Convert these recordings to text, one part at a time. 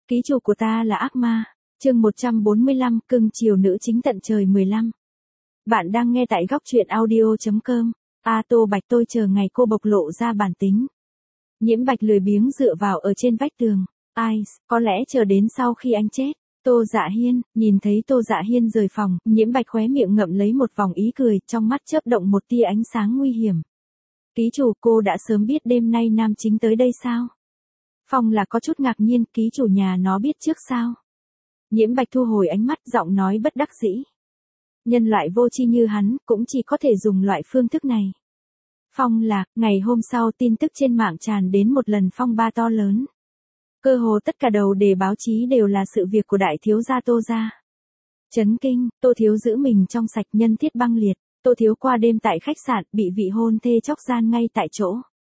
Ký chủ của ta là ác ma. Chương 145, cưng chiều nữ chính tận trời 15. Bạn đang nghe tại góc truyện audio.com. Tô Bạch, tôi chờ ngày cô bộc lộ ra bản tính. Nhiễm Bạch lười biếng dựa vào ở trên vách tường. Có lẽ chờ đến sau khi anh chết. Tô Dạ Hiên, nhìn thấy Tô Dạ Hiên rời phòng, Nhiễm Bạch khóe miệng ngậm lấy một vòng ý cười, trong mắt chớp động một tia ánh sáng nguy hiểm. Ký chủ, cô đã sớm biết đêm nay nam chính tới đây sao? Phong là có chút ngạc nhiên, ký chủ nhà nó biết trước sao? Nhiễm Bạch thu hồi ánh mắt, giọng nói bất đắc dĩ. Nhân loại vô tri như hắn, cũng chỉ có thể dùng loại phương thức này. Phong là, ngày hôm sau tin tức trên mạng tràn đến một lần phong ba to lớn. Cơ hồ tất cả đầu đề báo chí đều là sự việc của đại thiếu gia Tô gia. Chấn kinh, Tô thiếu giữ mình trong sạch, nhân thiết băng liệt. Tô thiếu qua đêm tại khách sạn, bị vị hôn thê chóc gian ngay tại chỗ.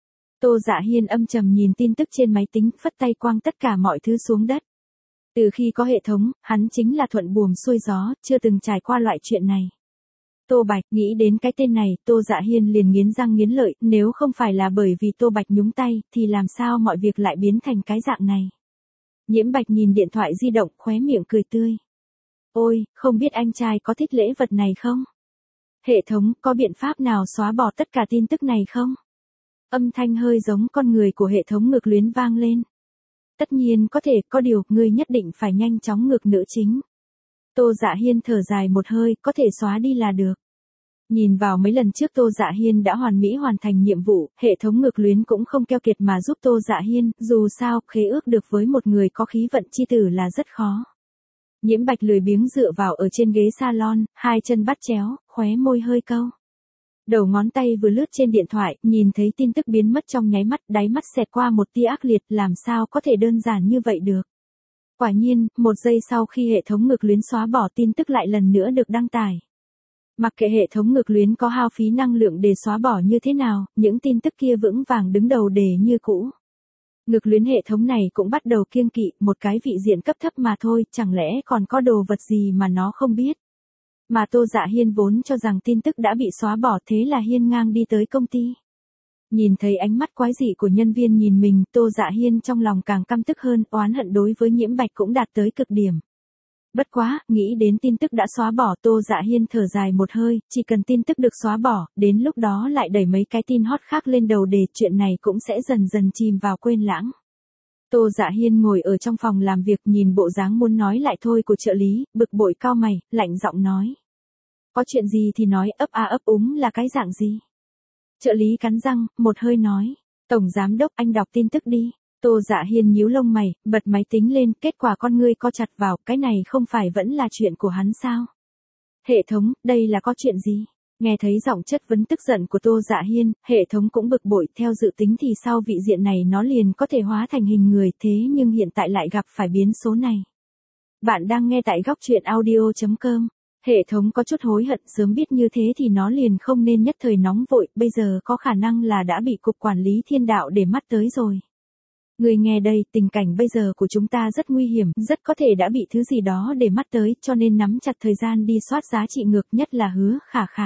Tô Dạ Hiên âm trầm nhìn tin tức trên máy tính, phất tay quăng tất cả mọi thứ xuống đất. Từ khi có hệ thống, hắn chính là thuận buồm xuôi gió, chưa từng trải qua loại chuyện này. Tô Bạch, nghĩ đến cái tên này, Tô Dạ Hiên liền nghiến răng nghiến lợi, nếu không phải là bởi vì Tô Bạch nhúng tay, thì làm sao mọi việc lại biến thành cái dạng này. Nhiễm Bạch nhìn điện thoại di động, khóe miệng cười tươi. Ôi, không biết anh trai có thích lễ vật này không? Hệ thống, có biện pháp nào xóa bỏ tất cả tin tức này không? Âm thanh hơi giống con người của hệ thống ngược luyến vang lên. Tất nhiên có thể, có điều, ngươi nhất định phải nhanh chóng ngược nữ chính. Tô Dạ Hiên thở dài một hơi, có thể xóa đi là được. Nhìn vào mấy lần trước Tô Dạ Hiên đã hoàn mỹ hoàn thành nhiệm vụ, hệ thống ngược luyến cũng không keo kiệt mà giúp Tô Dạ Hiên, dù sao, khế ước được với một người có khí vận chi tử là rất khó. Nhiễm Bạch lười biếng dựa vào ở trên ghế salon, hai chân bắt chéo, khóe môi hơi câu. Đầu ngón tay vừa lướt trên điện thoại, nhìn thấy tin tức biến mất trong nháy mắt, đáy mắt xẹt qua một tia ác liệt, làm sao có thể đơn giản như vậy được. Quả nhiên, một giây sau khi hệ thống ngược luyến xóa bỏ tin tức lại lần nữa được đăng tải. Mặc kệ hệ thống ngược luyến có hao phí năng lượng để xóa bỏ như thế nào, những tin tức kia vững vàng đứng đầu đề như cũ. Ngược luyến hệ thống này cũng bắt đầu kiêng kỵ, một cái vị diện cấp thấp mà thôi, chẳng lẽ còn có đồ vật gì mà nó không biết. Mà Tô Dạ Hiên vốn cho rằng tin tức đã bị xóa bỏ, thế là hiên ngang đi tới công ty. Nhìn thấy ánh mắt quái dị của nhân viên nhìn mình, Tô Dạ Hiên trong lòng càng căm tức hơn, oán hận đối với Nhiễm Bạch cũng đạt tới cực điểm. Bất quá, nghĩ đến tin tức đã xóa bỏ, Tô Dạ Hiên thở dài một hơi, chỉ cần tin tức được xóa bỏ, đến lúc đó lại đẩy mấy cái tin hot khác lên đầu đề, chuyện này cũng sẽ dần dần chìm vào quên lãng. Tô Dạ Hiên ngồi ở trong phòng làm việc, nhìn bộ dáng muốn nói lại thôi của trợ lý, bực bội cau mày, lạnh giọng nói. Có chuyện gì thì nói, ấp a ấp úng là cái dạng gì? Trợ lý cắn răng, một hơi nói. Tổng giám đốc, anh đọc tin tức đi. Tô Dạ Hiên nhíu lông mày, bật máy tính lên, kết quả con ngươi co chặt vào, cái này không phải vẫn là chuyện của hắn sao? Hệ thống, đây là có chuyện gì? Nghe thấy giọng chất vấn tức giận của Tô Dạ Hiên, hệ thống cũng bực bội, theo dự tính thì sau vị diện này nó liền có thể hóa thành hình người, thế nhưng hiện tại lại gặp phải biến số này. Bạn đang nghe tại góc truyện audio.com. Hệ thống có chút hối hận, sớm biết như thế thì nó liền không nên nhất thời nóng vội, bây giờ có khả năng là đã bị cục quản lý thiên đạo để mắt tới rồi. Người nghe đây, tình cảnh bây giờ của chúng ta rất nguy hiểm, rất có thể đã bị thứ gì đó để mắt tới, cho nên nắm chặt thời gian đi soát giá trị ngược, nhất là Hứa Khả Khả.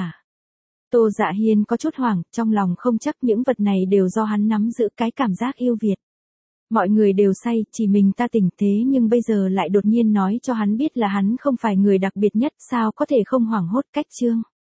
Tô Dạ Hiên có chút hoảng, trong lòng không chắc những vật này đều do hắn nắm giữ cái cảm giác yêu Việt. Mọi người đều say, chỉ mình ta tỉnh, thế nhưng bây giờ lại đột nhiên nói cho hắn biết là hắn không phải người đặc biệt nhất, sao có thể không hoảng hốt. Cách chương